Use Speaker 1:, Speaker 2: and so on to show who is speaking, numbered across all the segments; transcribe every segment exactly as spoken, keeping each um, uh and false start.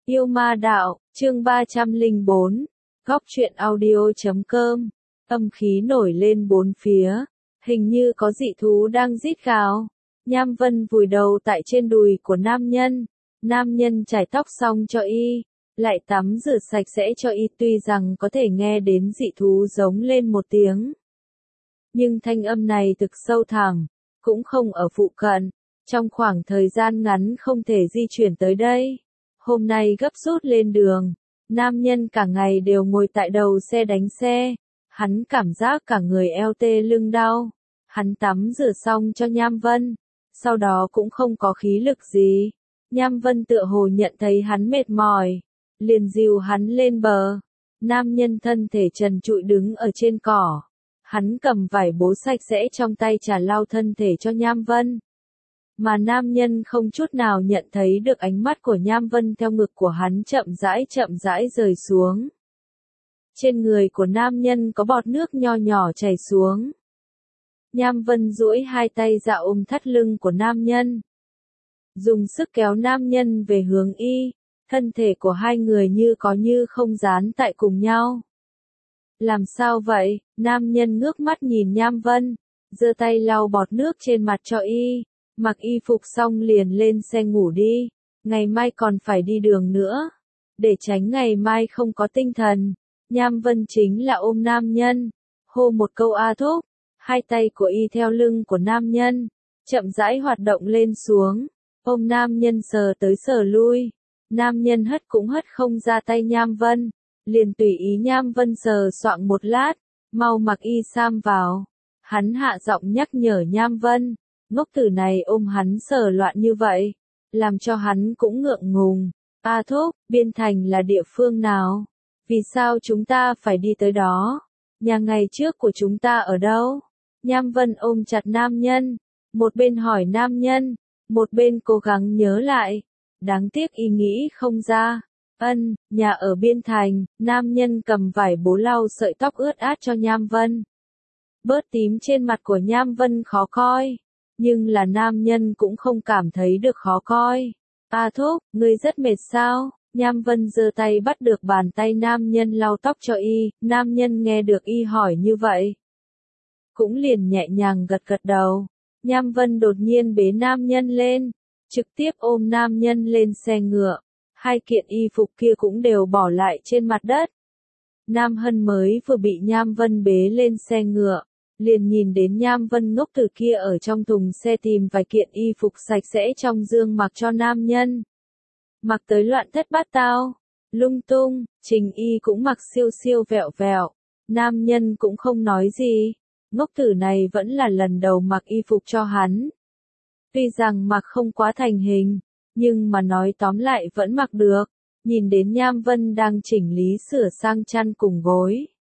Speaker 1: Yêu ma đạo, chương ba trăm lẻ bốn, góc truyện audio chấm com, âm khí nổi lên bốn phía, hình như có dị thú đang rít gào. Nham Vân vùi đầu tại trên đùi của nam nhân, nam nhân chải tóc xong cho y, lại tắm rửa sạch sẽ cho y, tuy rằng có thể nghe đến dị thú giống lên một tiếng. Nhưng thanh âm này thực sâu thẳm, cũng không ở phụ cận, trong khoảng thời gian ngắn không thể di chuyển tới đây. Hôm nay gấp rút lên đường, nam nhân cả ngày đều ngồi tại đầu xe đánh xe, hắn cảm giác cả người eo tê lưng đau. Hắn tắm rửa xong cho Nham Vân, sau đó cũng không có khí lực gì. Nham Vân tựa hồ nhận thấy hắn mệt mỏi, liền dìu hắn lên bờ. Nam nhân thân thể trần trụi đứng ở trên cỏ, hắn cầm vải bố sạch sẽ trong tay trà lau thân thể cho Nham Vân. Mà nam nhân không chút nào nhận thấy được ánh mắt của Nham Vân theo ngực của hắn chậm rãi chậm rãi rời xuống. Trên người của nam nhân có bọt nước nho nhỏ chảy xuống. Nham Vân duỗi hai tay ra ôm thắt lưng của nam nhân, dùng sức kéo nam nhân về hướng y, thân thể của hai người như có như không dán tại cùng nhau. Làm sao vậy? Nam nhân ngước mắt nhìn Nham Vân, giơ tay lau bọt nước trên mặt cho y, mặc y phục xong liền lên xe ngủ đi, ngày mai còn phải đi đường nữa, để tránh ngày mai không có tinh thần. Nham Vân chính là ôm nam nhân, hô một câu a thúc, hai tay của y theo lưng của nam nhân, chậm rãi hoạt động lên xuống, ôm nam nhân sờ tới sờ lui, nam nhân hất cũng hất không ra tay Nham Vân, liền tùy ý Nham Vân sờ soạng một lát, mau mặc y sam vào. Hắn hạ giọng nhắc nhở Nham Vân, ngốc tử này ôm hắn sờ loạn như vậy, làm cho hắn cũng ngượng ngùng. A thúc, Biên Thành là địa phương nào? Vì sao chúng ta phải đi tới đó? Nhà ngày trước của chúng ta ở đâu? Nham Vân ôm chặt nam nhân, một bên hỏi nam nhân, một bên cố gắng nhớ lại. Đáng tiếc y nghĩ không ra. Ân, nhà ở Biên Thành. Nam nhân cầm vải bố lau sợi tóc ướt át cho Nham Vân. Bớt tím trên mặt của Nham Vân khó coi, nhưng là nam nhân cũng không cảm thấy được khó coi. A thúc, ngươi rất mệt sao? Nham Vân giơ tay bắt được bàn tay nam nhân lau tóc cho y, nam nhân nghe được y hỏi như vậy, cũng liền nhẹ nhàng gật gật đầu. Nham Vân đột nhiên bế nam nhân lên, trực tiếp ôm nam nhân lên xe ngựa, hai kiện y phục kia cũng đều bỏ lại trên mặt đất. Nam Hân mới vừa bị Nham Vân bế lên xe ngựa, liền nhìn đến Nham Vân ngốc từ kia ở trong thùng xe tìm vài kiện y phục sạch sẽ trong dương mặc cho nam nhân. Mặc tới loạn thất bát tao, lung tung, Trình Y cũng mặc siêu siêu vẹo vẹo, nam nhân cũng không nói gì, ngốc tử này vẫn là lần đầu mặc y phục cho hắn. Tuy rằng mặc không quá thành hình, nhưng mà nói tóm lại vẫn mặc được. Nhìn đến Nham Vân đang chỉnh lý sửa sang chăn cùng gối,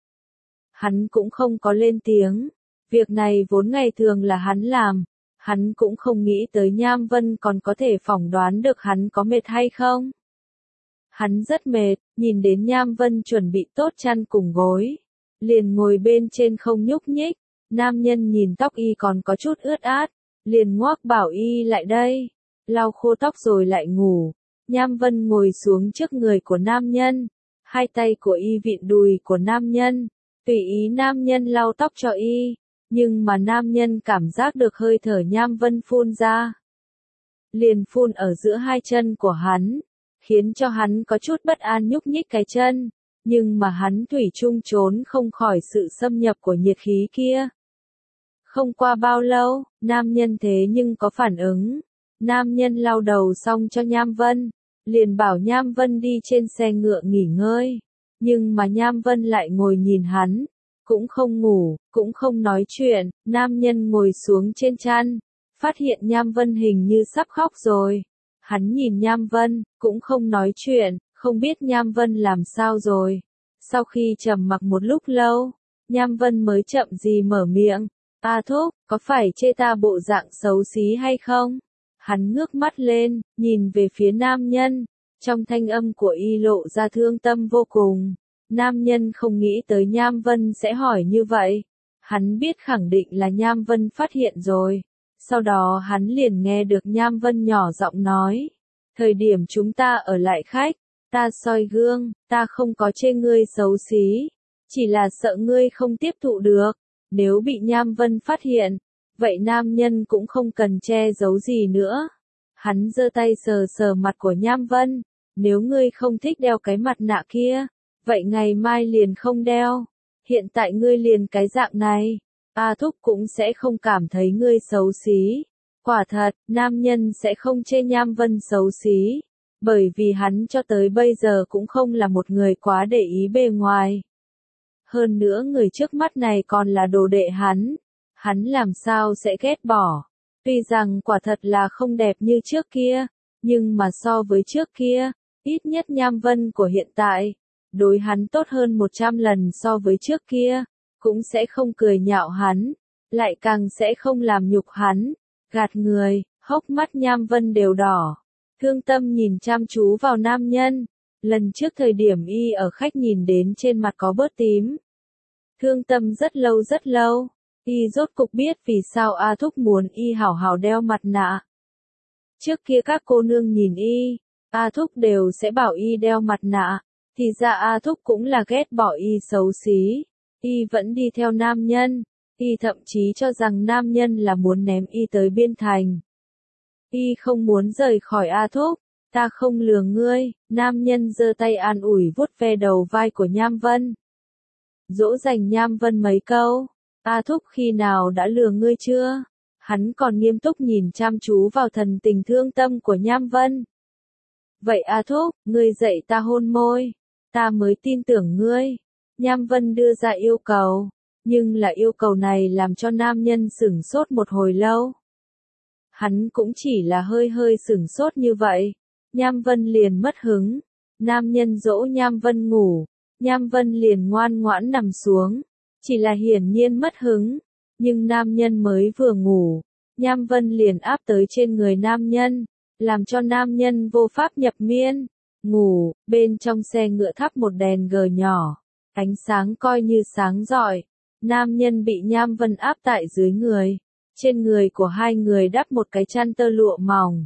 Speaker 1: hắn cũng không có lên tiếng, việc này vốn ngày thường là hắn làm, hắn cũng không nghĩ tới Nham Vân còn có thể phỏng đoán được hắn có mệt hay không. Hắn rất mệt, nhìn đến Nham Vân chuẩn bị tốt chăn cùng gối, liền ngồi bên trên không nhúc nhích. Nam nhân nhìn tóc y còn có chút ướt át, liền ngoác bảo y lại đây, lau khô tóc rồi lại ngủ. Nham Vân ngồi xuống trước người của nam nhân, hai tay của y vịn đùi của nam nhân, tùy ý nam nhân lau tóc cho y, nhưng mà nam nhân cảm giác được hơi thở Nham Vân phun ra, liền phun ở giữa hai chân của hắn, khiến cho hắn có chút bất an nhúc nhích cái chân, nhưng mà hắn thủy chung trốn không khỏi sự xâm nhập của nhiệt khí kia. Không qua bao lâu, nam nhân thế nhưng có phản ứng. Nam nhân lau đầu xong cho Nham Vân, liền bảo Nham Vân đi trên xe ngựa nghỉ ngơi, nhưng mà Nham Vân lại ngồi nhìn hắn, cũng không ngủ, cũng không nói chuyện. Nam nhân ngồi xuống trên chăn, phát hiện Nham Vân hình như sắp khóc rồi. Hắn nhìn Nham Vân, cũng không nói chuyện, không biết Nham Vân làm sao rồi. Sau khi trầm mặc một lúc lâu, Nham Vân mới chậm gì mở miệng, A thúc, có phải chê ta bộ dạng xấu xí hay không? Hắn ngước mắt lên, nhìn về phía nam nhân, trong thanh âm của y lộ ra thương tâm vô cùng. Nam nhân không nghĩ tới Nham Vân sẽ hỏi như vậy. Hắn biết khẳng định là Nham Vân phát hiện rồi. Sau đó hắn liền nghe được Nham Vân nhỏ giọng nói, thời điểm chúng ta ở lại khách, Ta soi gương, ta không có chê ngươi xấu xí, chỉ là sợ ngươi không tiếp thụ được. Nếu bị Nham Vân phát hiện, vậy nam nhân cũng không cần che giấu gì nữa. Hắn giơ tay sờ sờ mặt của Nham Vân, nếu ngươi không thích đeo cái mặt nạ kia, vậy ngày mai liền không đeo. Hiện tại ngươi liền cái dạng này, A Thúc cũng sẽ không cảm thấy ngươi xấu xí. Quả thật, nam nhân sẽ không chê Nham Vân xấu xí, bởi vì hắn cho tới bây giờ cũng không là một người quá để ý bề ngoài. Hơn nữa người trước mắt này còn là đồ đệ hắn, hắn làm sao sẽ ghét bỏ. Tuy rằng quả thật là không đẹp như trước kia, nhưng mà so với trước kia, ít nhất Nham Vân của hiện tại, đối hắn tốt hơn một trăm lần so với trước kia, cũng sẽ không cười nhạo hắn, lại càng sẽ không làm nhục hắn, gạt người, hốc mắt Nham Vân đều đỏ. Thương Tâm nhìn chăm chú vào nam nhân, lần trước thời điểm y ở khách nhìn đến trên mặt có bớt tím. Thương Tâm rất lâu rất lâu, y rốt cục biết vì sao A Thúc muốn y hảo hảo đeo mặt nạ. Trước kia các cô nương nhìn y, A Thúc đều sẽ bảo y đeo mặt nạ, thì ra A Thúc cũng là ghét bỏ y xấu xí, y vẫn đi theo nam nhân, y thậm chí cho rằng nam nhân là muốn ném y tới biên thành. Y không muốn rời khỏi A Thúc, ta không lừa ngươi, nam nhân giơ tay an ủi vuốt ve đầu vai của Nham Vân. Dỗ dành Nham Vân mấy câu, A Thúc khi nào đã lừa ngươi chưa? Hắn còn nghiêm túc nhìn chăm chú vào thần tình thương tâm của Nham Vân. Vậy A Thúc, ngươi dạy ta hôn môi, ta mới tin tưởng ngươi. Nham Vân đưa ra yêu cầu, nhưng là yêu cầu này làm cho nam nhân sửng sốt một hồi lâu. Hắn cũng chỉ là hơi hơi sửng sốt như vậy, Nham Vân liền mất hứng. Nam nhân dỗ Nham Vân ngủ, Nham Vân liền ngoan ngoãn nằm xuống, chỉ là hiển nhiên mất hứng, nhưng nam nhân mới vừa ngủ, Nham Vân liền áp tới trên người nam nhân, làm cho nam nhân vô pháp nhập miên. Ngủ, bên trong xe ngựa thắp một đèn gờ nhỏ, ánh sáng coi như sáng rọi, nam nhân bị Nham Vân áp tại dưới người, trên người của hai người đắp một cái chăn tơ lụa mỏng.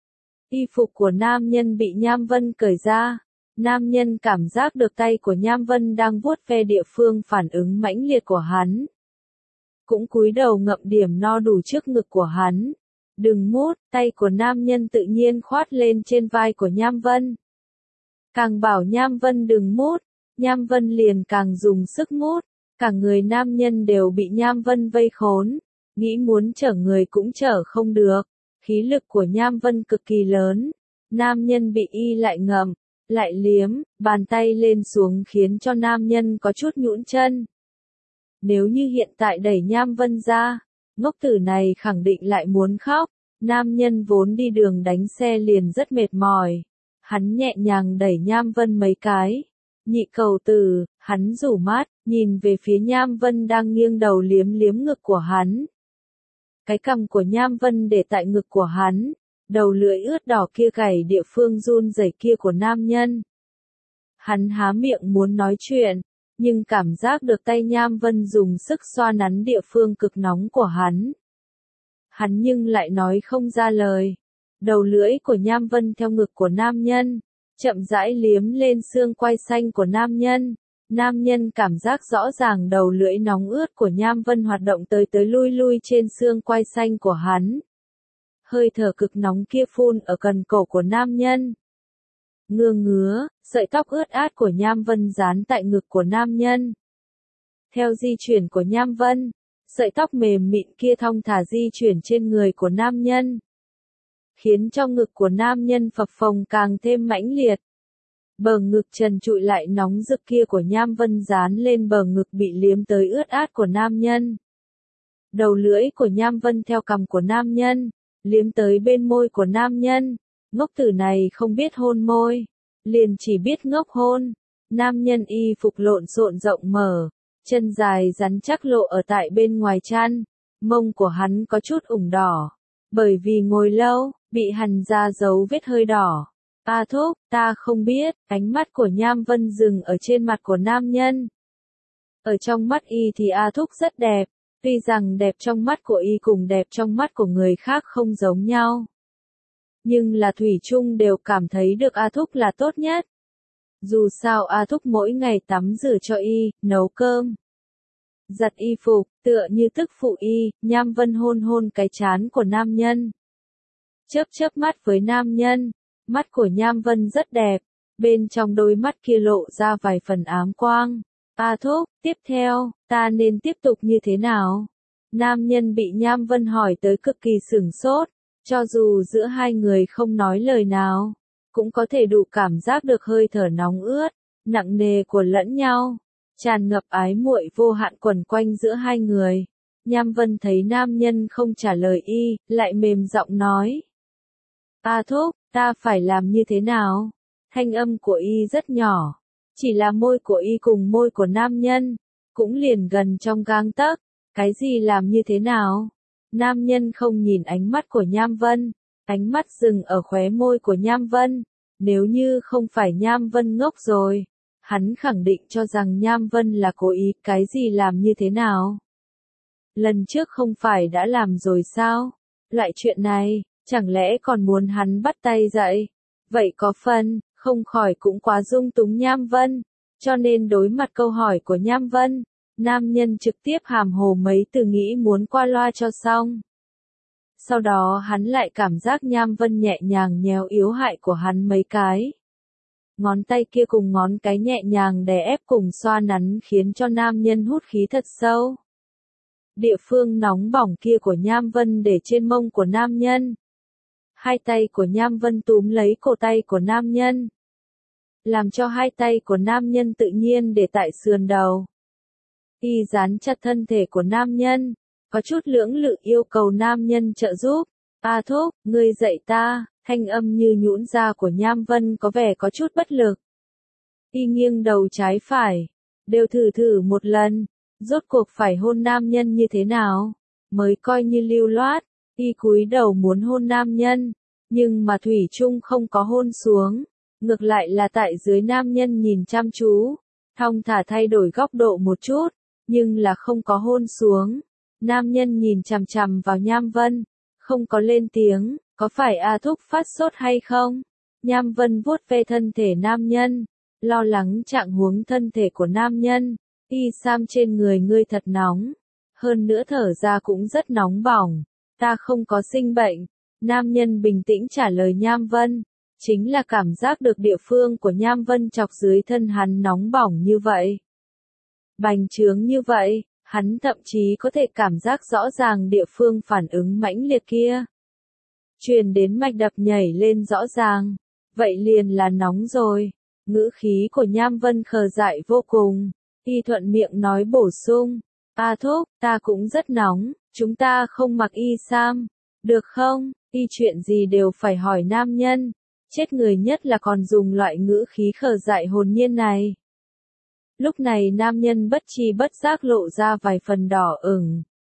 Speaker 1: Y phục của nam nhân bị Nham Vân cởi ra, nam nhân cảm giác được tay của Nham Vân đang vuốt ve địa phương phản ứng mãnh liệt của hắn. Cũng cúi đầu ngậm điểm no đủ trước ngực của hắn. Đừng mút, tay của nam nhân tự nhiên khoát lên trên vai của Nham Vân. Càng bảo Nham Vân đừng mút, Nham Vân liền càng dùng sức mút, cả người nam nhân đều bị Nham Vân vây khốn, nghĩ muốn chở người cũng chở không được, khí lực của Nham Vân cực kỳ lớn, nam nhân bị y lại ngậm, lại liếm, bàn tay lên xuống khiến cho nam nhân có chút nhũn chân. Nếu như hiện tại đẩy Nham Vân ra, ngốc tử này khẳng định lại muốn khóc, nam nhân vốn đi đường đánh xe liền rất mệt mỏi. Hắn nhẹ nhàng đẩy Nham Vân mấy cái. Nhị cầu tử, hắn rủ mắt, nhìn về phía Nham Vân đang nghiêng đầu liếm liếm ngực của hắn. Cái cằm của Nham Vân để tại ngực của hắn, đầu lưỡi ướt đỏ kia gảy địa phương run rẩy kia của nam nhân. Hắn há miệng muốn nói chuyện, nhưng cảm giác được tay Nham Vân dùng sức xoa nắn địa phương cực nóng của hắn. Hắn nhưng lại nói không ra lời. Đầu lưỡi của Nham Vân theo ngực của nam nhân, chậm rãi liếm lên xương quai xanh của nam nhân. Nam nhân cảm giác rõ ràng đầu lưỡi nóng ướt của Nham Vân hoạt động tới tới lui lui trên xương quai xanh của hắn. Hơi thở cực nóng kia phun ở cần cổ của nam nhân. Ngưa ngứa, sợi tóc ướt át của Nham Vân dán tại ngực của nam nhân. Theo di chuyển của Nham Vân, sợi tóc mềm mịn kia thong thả di chuyển trên người của nam nhân, khiến cho ngực của nam nhân phập phồng càng thêm mãnh liệt. Bờ ngực trần trụi lại nóng rực kia của Nham Vân dán lên bờ ngực bị liếm tới ướt át của nam nhân. Đầu lưỡi của Nham Vân theo cằm của nam nhân, liếm tới bên môi của nam nhân. Ngốc tử này không biết hôn môi, liền chỉ biết ngốc hôn. Nam nhân y phục lộn xộn rộng mở, chân dài rắn chắc lộ ở tại bên ngoài chăn, mông của hắn có chút ửng đỏ, bởi vì ngồi lâu, bị hằn ra dấu vết hơi đỏ. A Thúc, ta không biết, ánh mắt của Nham Vân dừng ở trên mặt của nam nhân. Ở trong mắt y thì A Thúc rất đẹp, tuy rằng đẹp trong mắt của y cùng đẹp trong mắt của người khác không giống nhau. Nhưng là thủy chung đều cảm thấy được A Thúc là tốt nhất. Dù sao A Thúc mỗi ngày tắm rửa cho y, nấu cơm, giặt y phục, tựa như tức phụ y, Nham Vân hôn hôn cái trán của nam nhân. Chớp chớp mắt với nam nhân, mắt của Nham Vân rất đẹp, bên trong đôi mắt kia lộ ra vài phần ám quang. A Thúc, tiếp theo, ta nên tiếp tục như thế nào? Nam nhân bị Nham Vân hỏi tới cực kỳ sửng sốt, cho dù giữa hai người không nói lời nào, cũng có thể đủ cảm giác được hơi thở nóng ướt, nặng nề của lẫn nhau, tràn ngập ái muội vô hạn quẩn quanh giữa hai người. Nham Vân thấy nam nhân không trả lời y, lại mềm giọng nói. A Thúc, ta phải làm như thế nào? Thanh âm của y rất nhỏ, chỉ là môi của y cùng môi của nam nhân, cũng liền gần trong gang tấc. Cái gì làm như thế nào? Nam nhân không nhìn ánh mắt của Nham Vân, ánh mắt dừng ở khóe môi của Nham Vân. Nếu như không phải Nham Vân ngốc rồi, hắn khẳng định cho rằng Nham Vân là cố ý. Cái gì làm như thế nào? Lần trước không phải đã làm rồi sao? Loại chuyện này, chẳng lẽ còn muốn hắn bắt tay dậy? Vậy có phần, không khỏi cũng quá dung túng Nham Vân. Cho nên đối mặt câu hỏi của Nham Vân, nam nhân trực tiếp hàm hồ mấy từ nghĩ muốn qua loa cho xong. Sau đó hắn lại cảm giác Nham Vân nhẹ nhàng nhéo yếu hại của hắn mấy cái. Ngón tay kia cùng ngón cái nhẹ nhàng đè ép cùng xoa nắn khiến cho nam nhân hút khí thật sâu. Địa phương nóng bỏng kia của Nham Vân để trên mông của nam nhân. Hai tay của Nham Vân túm lấy cổ tay của nam nhân, làm cho hai tay của nam nhân tự nhiên để tại sườn đầu. Y dán chặt thân thể của nam nhân, có chút lưỡng lự yêu cầu nam nhân trợ giúp. A Thúc, ngươi dạy ta. Thanh âm như nhũn ra của Nham Vân có vẻ có chút bất lực. Y nghiêng đầu trái phải, đều thử thử một lần, rốt cuộc phải hôn nam nhân như thế nào, mới coi như lưu loát. Y cúi đầu muốn hôn nam nhân, nhưng mà thủy chung không có hôn xuống, ngược lại là tại dưới nam nhân nhìn chăm chú, thong thả thay đổi góc độ một chút, nhưng là không có hôn xuống. Nam nhân nhìn chằm chằm vào Nham Vân, không có lên tiếng. Có phải A Thúc phát sốt hay không? Nham Vân vuốt ve thân thể nam nhân, lo lắng trạng huống thân thể của nam nhân. Y sam trên người ngươi thật nóng, hơn nữa thở ra cũng rất nóng bỏng. Ta không có sinh bệnh. Nam nhân bình tĩnh trả lời Nham Vân, chính là cảm giác được địa phương của Nham Vân chọc dưới thân hắn nóng bỏng như vậy, bành trướng như vậy, hắn thậm chí có thể cảm giác rõ ràng địa phương phản ứng mãnh liệt kia. Truyền đến mạch đập nhảy lên rõ ràng, vậy liền là nóng rồi. Ngữ khí của Nham Vân khờ dại vô cùng, y thuận miệng nói bổ sung, A Thúc, ta cũng rất nóng, chúng ta không mặc y sam, được không? Y chuyện gì đều phải hỏi nam nhân, chết người nhất là còn dùng loại ngữ khí khờ dại hồn nhiên này. Lúc này nam nhân bất tri bất giác lộ ra vài phần đỏ ửng.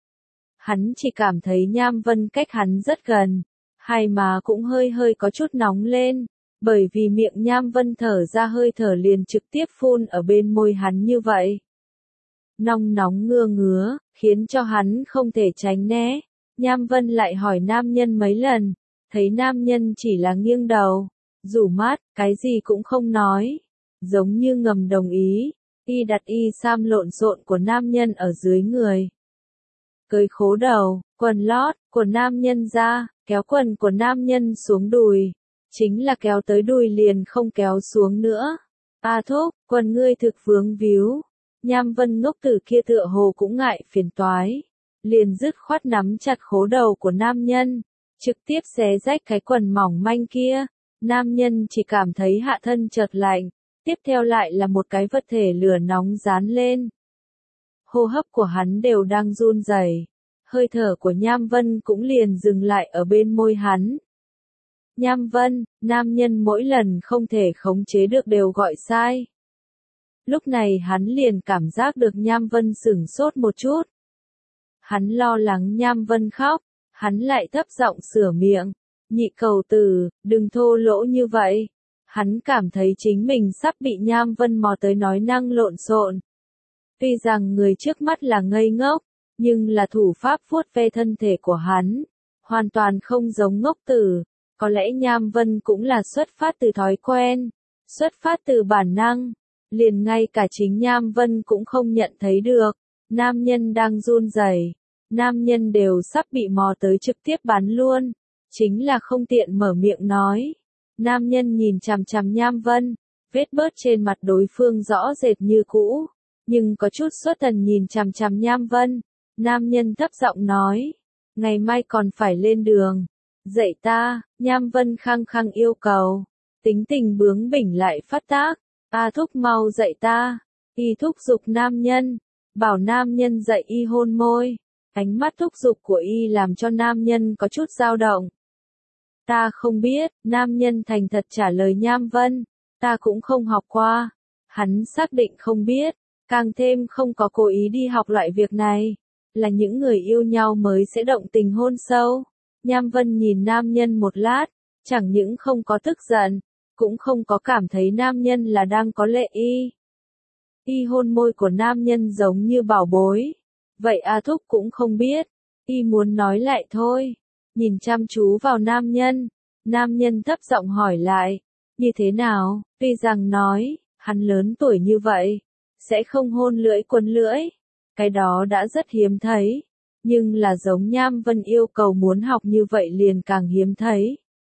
Speaker 1: Hắn chỉ cảm thấy Nham Vân cách hắn rất gần. Hai má cũng hơi hơi có chút nóng lên, bởi vì miệng Nham Vân thở ra hơi thở liền trực tiếp phun ở bên môi hắn như vậy. Nóng nóng ngưa ngứa, khiến cho hắn không thể tránh né. Nham Vân lại hỏi nam nhân mấy lần, thấy nam nhân chỉ là nghiêng đầu, rủ mắt, cái gì cũng không nói, giống như ngầm đồng ý. Y đặt y sam lộn xộn của nam nhân ở dưới người. Cởi khố đầu, quần lót của nam nhân ra, kéo quần của nam nhân xuống đùi, chính là kéo tới đùi liền không kéo xuống nữa. A Thúc, quần ngươi thực vướng víu. Nham Vân ngốc tử kia tựa hồ cũng ngại phiền toái, liền dứt khoát nắm chặt khố đầu của nam nhân, trực tiếp xé rách cái quần mỏng manh kia. Nam nhân chỉ cảm thấy hạ thân chợt lạnh, tiếp theo lại là một cái vật thể lửa nóng dán lên. Hô hấp của hắn đều đang run rẩy. Hơi thở của Nham Vân cũng liền dừng lại ở bên môi hắn. Nham Vân, nam nhân mỗi lần không thể khống chế được đều gọi sai. Lúc này hắn liền cảm giác được Nham Vân sửng sốt một chút. Hắn lo lắng Nham Vân khóc, hắn lại thấp giọng sửa miệng. Nhị cầu tử, đừng thô lỗ như vậy. Hắn cảm thấy chính mình sắp bị Nham Vân mò tới nói năng lộn xộn. Tuy rằng người trước mắt là ngây ngốc, nhưng là thủ pháp vuốt ve thân thể của hắn, hoàn toàn không giống ngốc tử. Có lẽ Nham Vân cũng là xuất phát từ thói quen, xuất phát từ bản năng, liền ngay cả chính Nham Vân cũng không nhận thấy được, nam nhân đang run rẩy, nam nhân đều sắp bị mò tới trực tiếp bắn luôn, chính là không tiện mở miệng nói. Nam nhân nhìn chằm chằm Nham Vân, vết bớt trên mặt đối phương rõ rệt như cũ, nhưng có chút xuất thần nhìn chằm chằm Nham Vân. Nam nhân thấp giọng nói, ngày mai còn phải lên đường, dạy ta. Nham Vân khăng khăng yêu cầu, tính tình bướng bỉnh lại phát tác, A thúc mau dạy ta. Y thúc giục nam nhân, bảo nam nhân dạy y hôn môi, ánh mắt thúc giục của y làm cho nam nhân có chút dao động. Ta không biết, nam nhân thành thật trả lời Nham Vân, ta cũng không học qua. Hắn xác định không biết, càng thêm không có cố ý đi học loại việc này, là những người yêu nhau mới sẽ động tình hôn sâu. Nham Vân nhìn nam nhân một lát, chẳng những không có tức giận, cũng không có cảm thấy nam nhân là đang có lệ y. Y hôn môi của nam nhân giống như bảo bối. Vậy A thúc cũng không biết, y muốn nói lại thôi. Nhìn chăm chú vào nam nhân, nam nhân thấp giọng hỏi lại, như thế nào? Tuy rằng nói, hắn lớn tuổi như vậy, sẽ không hôn lưỡi quấn lưỡi, cái đó đã rất hiếm thấy, nhưng là giống Nham Vân yêu cầu muốn học như vậy liền càng hiếm thấy.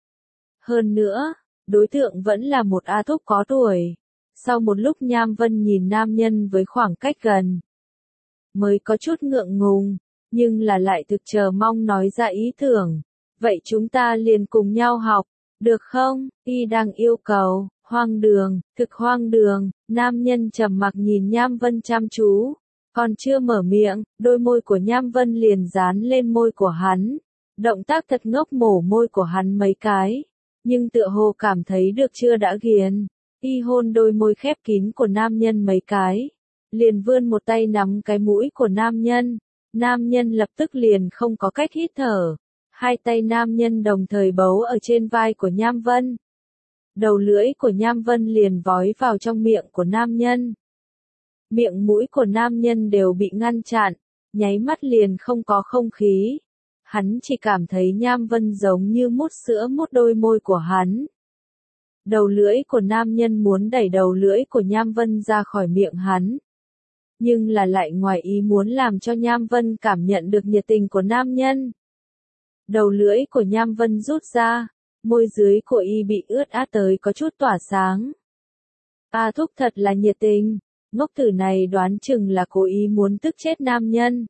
Speaker 1: Hơn nữa, đối tượng vẫn là một A thúc có tuổi. Sau một lúc Nham Vân nhìn nam nhân với khoảng cách gần, mới có chút ngượng ngùng, nhưng là lại thực chờ mong nói ra ý tưởng. Vậy chúng ta liền cùng nhau học, được không? Y đang yêu cầu, hoang đường, thực hoang đường. Nam nhân trầm mặc nhìn Nham Vân chăm chú, còn chưa mở miệng, đôi môi của Nham Vân liền dán lên môi của hắn. Động tác thật ngốc mổ môi của hắn mấy cái, nhưng tựa hồ cảm thấy được chưa đã ghiền. Y hôn đôi môi khép kín của nam nhân mấy cái, liền vươn một tay nắm cái mũi của nam nhân. Nam nhân lập tức liền không có cách hít thở. Hai tay nam nhân đồng thời bấu ở trên vai của Nham Vân. Đầu lưỡi của Nham Vân liền vói vào trong miệng của nam nhân. Miệng mũi của nam nhân đều bị ngăn chặn, nháy mắt liền không có không khí. Hắn chỉ cảm thấy Nham Vân giống như mút sữa mút đôi môi của hắn. Đầu lưỡi của nam nhân muốn đẩy đầu lưỡi của Nham Vân ra khỏi miệng hắn. Nhưng là lại ngoài ý muốn làm cho Nham Vân cảm nhận được nhiệt tình của nam nhân. Đầu lưỡi của Nham Vân rút ra, môi dưới của y bị ướt át tới có chút tỏa sáng. A thúc thật là nhiệt tình, ngốc tử này đoán chừng là cố ý muốn tức chết nam nhân.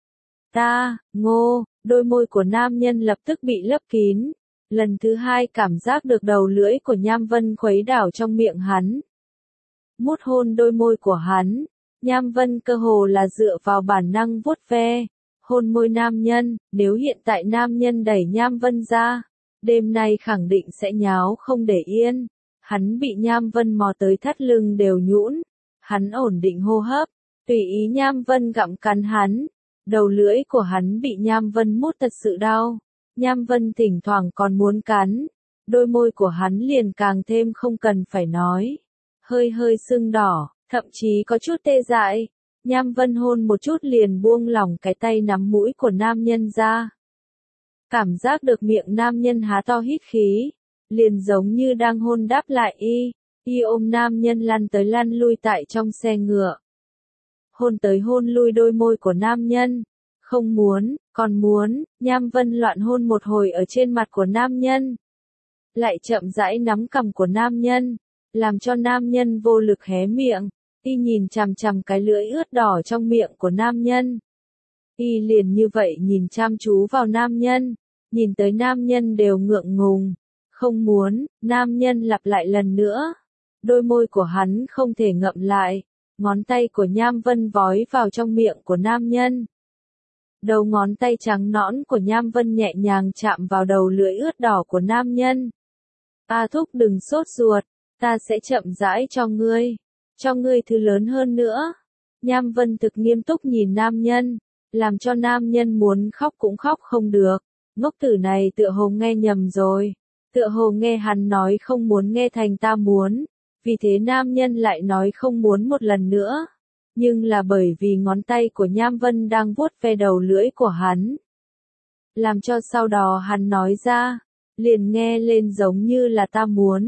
Speaker 1: Ta, ngô, đôi môi của nam nhân lập tức bị lấp kín. Lần thứ hai cảm giác được đầu lưỡi của Nham Vân khuấy đảo trong miệng hắn. Mút hôn đôi môi của hắn, Nham Vân cơ hồ là dựa vào bản năng vuốt ve, hôn môi nam nhân. Nếu hiện tại nam nhân đẩy Nham Vân ra, đêm nay khẳng định sẽ nháo không để yên. Hắn bị Nham Vân mò tới thắt lưng đều nhũn, hắn ổn định hô hấp, tùy ý Nham Vân gặm cắn hắn. Đầu lưỡi của hắn bị Nham Vân mút thật sự đau. Nham Vân thỉnh thoảng còn muốn cắn, đôi môi của hắn liền càng thêm không cần phải nói. Hơi hơi sưng đỏ, thậm chí có chút tê dại. Nham Vân hôn một chút liền buông lỏng cái tay nắm mũi của nam nhân ra. Cảm giác được miệng nam nhân há to hít khí, liền giống như đang hôn đáp lại y. Y ôm nam nhân lăn tới lăn lui tại trong xe ngựa. Hôn tới hôn lui đôi môi của nam nhân. Không muốn, còn muốn. Nham Vân loạn hôn một hồi ở trên mặt của nam nhân. Lại chậm rãi nắm cằm của nam nhân, làm cho nam nhân vô lực hé miệng. Y nhìn chằm chằm cái lưỡi ướt đỏ trong miệng của nam nhân. Y liền như vậy nhìn chăm chú vào nam nhân, nhìn tới nam nhân đều ngượng ngùng. Không muốn. Nam nhân lặp lại lần nữa. Đôi môi của hắn không thể ngậm lại. Ngón tay của Nham Vân vói vào trong miệng của nam nhân. Đầu ngón tay trắng nõn của Nham Vân nhẹ nhàng chạm vào đầu lưỡi ướt đỏ của nam nhân. A thúc đừng sốt ruột, ta sẽ chậm rãi cho ngươi, cho ngươi thứ lớn hơn nữa. Nham Vân thực nghiêm túc nhìn nam nhân, làm cho nam nhân muốn khóc cũng khóc không được. Ngốc tử này tựa hồ nghe nhầm rồi, tựa hồ nghe hắn nói không muốn nghe thành ta muốn, vì thế nam nhân lại nói không muốn một lần nữa. Nhưng là bởi vì ngón tay của Nham Vân đang vuốt ve đầu lưỡi của hắn, làm cho sau đó hắn nói ra, liền nghe lên giống như là ta muốn.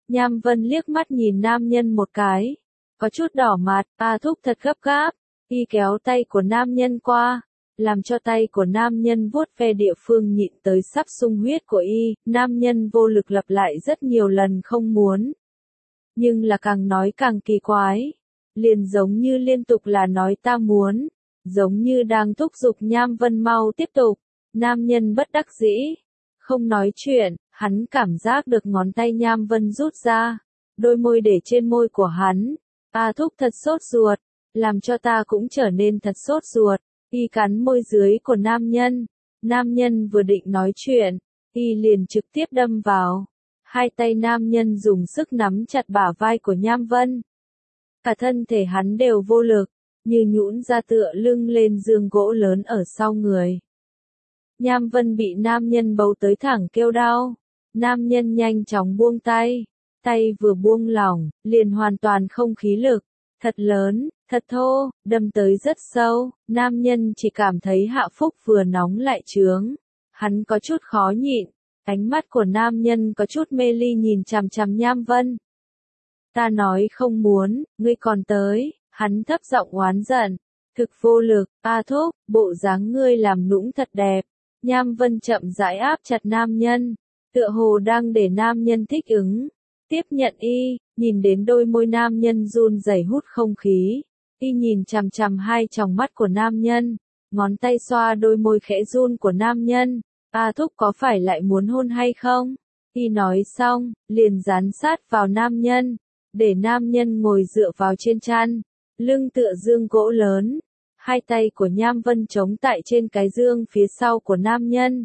Speaker 1: Nham Vân liếc mắt nhìn nam nhân một cái. Có chút đỏ mặt, A Thúc thật gấp gáp. Y kéo tay của nam nhân qua. Làm cho tay của nam nhân vuốt ve địa phương nhịn tới sắp sung huyết của y. Nam nhân vô lực lặp lại rất nhiều lần không muốn. Nhưng là càng nói càng kỳ quái. Liền giống như liên tục là nói ta muốn. Giống như đang thúc giục Nham Vân mau tiếp tục. Nam nhân bất đắc dĩ. Không nói chuyện, hắn cảm giác được ngón tay Nham Vân rút ra. Đôi môi để trên môi của hắn. A Thúc thật sốt ruột. Làm cho ta cũng trở nên thật sốt ruột. Y cắn môi dưới của nam nhân. Nam nhân vừa định nói chuyện. Y liền trực tiếp đâm vào. Hai tay nam nhân dùng sức nắm chặt bả vai của Nham Vân. Cả thân thể hắn đều vô lực. Như nhũn ra tựa lưng lên giường gỗ lớn ở sau người. Nham Vân bị nam nhân bấu tới thẳng kêu đau. Nam nhân nhanh chóng buông tay. Tay vừa buông lỏng, liền hoàn toàn không khí lực. Thật lớn, thật thô, đâm tới rất sâu. Nam nhân chỉ cảm thấy hạ phúc vừa nóng lại trướng. Hắn có chút khó nhịn. Ánh mắt của nam nhân có chút mê ly nhìn chằm chằm Nham Vân. Ta nói không muốn, ngươi còn tới. Hắn thấp giọng oán giận. Thực vô lực, A Thúc, bộ dáng ngươi làm nũng thật đẹp. Nham Vân chậm rãi áp chặt nam nhân. Tựa hồ đang để nam nhân thích ứng. Tiếp nhận y, nhìn đến đôi môi nam nhân run rẩy hút không khí. Y nhìn chằm chằm hai tròng mắt của nam nhân. Ngón tay xoa đôi môi khẽ run của nam nhân. A Thúc có phải lại muốn hôn hay không? Y nói xong, liền dán sát vào nam nhân. Để nam nhân ngồi dựa vào trên chăn. Lưng tựa giường gỗ lớn. Hai tay của Nham Vân chống tại trên cái giường phía sau của nam nhân.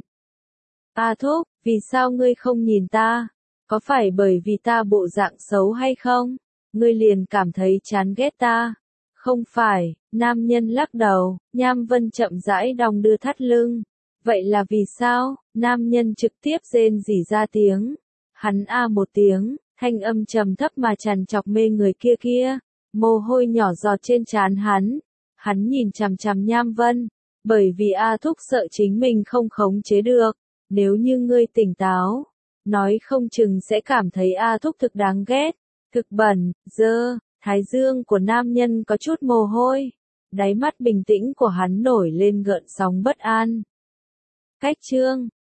Speaker 1: A Thúc, vì sao ngươi không nhìn ta? Có phải bởi vì ta bộ dạng xấu hay không? Ngươi liền cảm thấy chán ghét ta? Không phải, nam nhân lắc đầu. Nham Vân chậm rãi đong đưa thắt lưng. Vậy là vì sao? Nam nhân trực tiếp rên rỉ ra tiếng. Hắn a một tiếng, thanh âm trầm thấp mà tràn trọc mê người kia kia. Mồ hôi nhỏ giọt trên trán hắn. Hắn nhìn chằm chằm Nham Vân. Bởi vì A Thúc sợ chính mình không khống chế được. Nếu như ngươi tỉnh táo, nói không chừng sẽ cảm thấy A Thúc thực đáng ghét. Thực bẩn, dơ, thái dương của nam nhân có chút mồ hôi. Đáy mắt bình tĩnh của hắn nổi lên gợn sóng bất an. Cách chương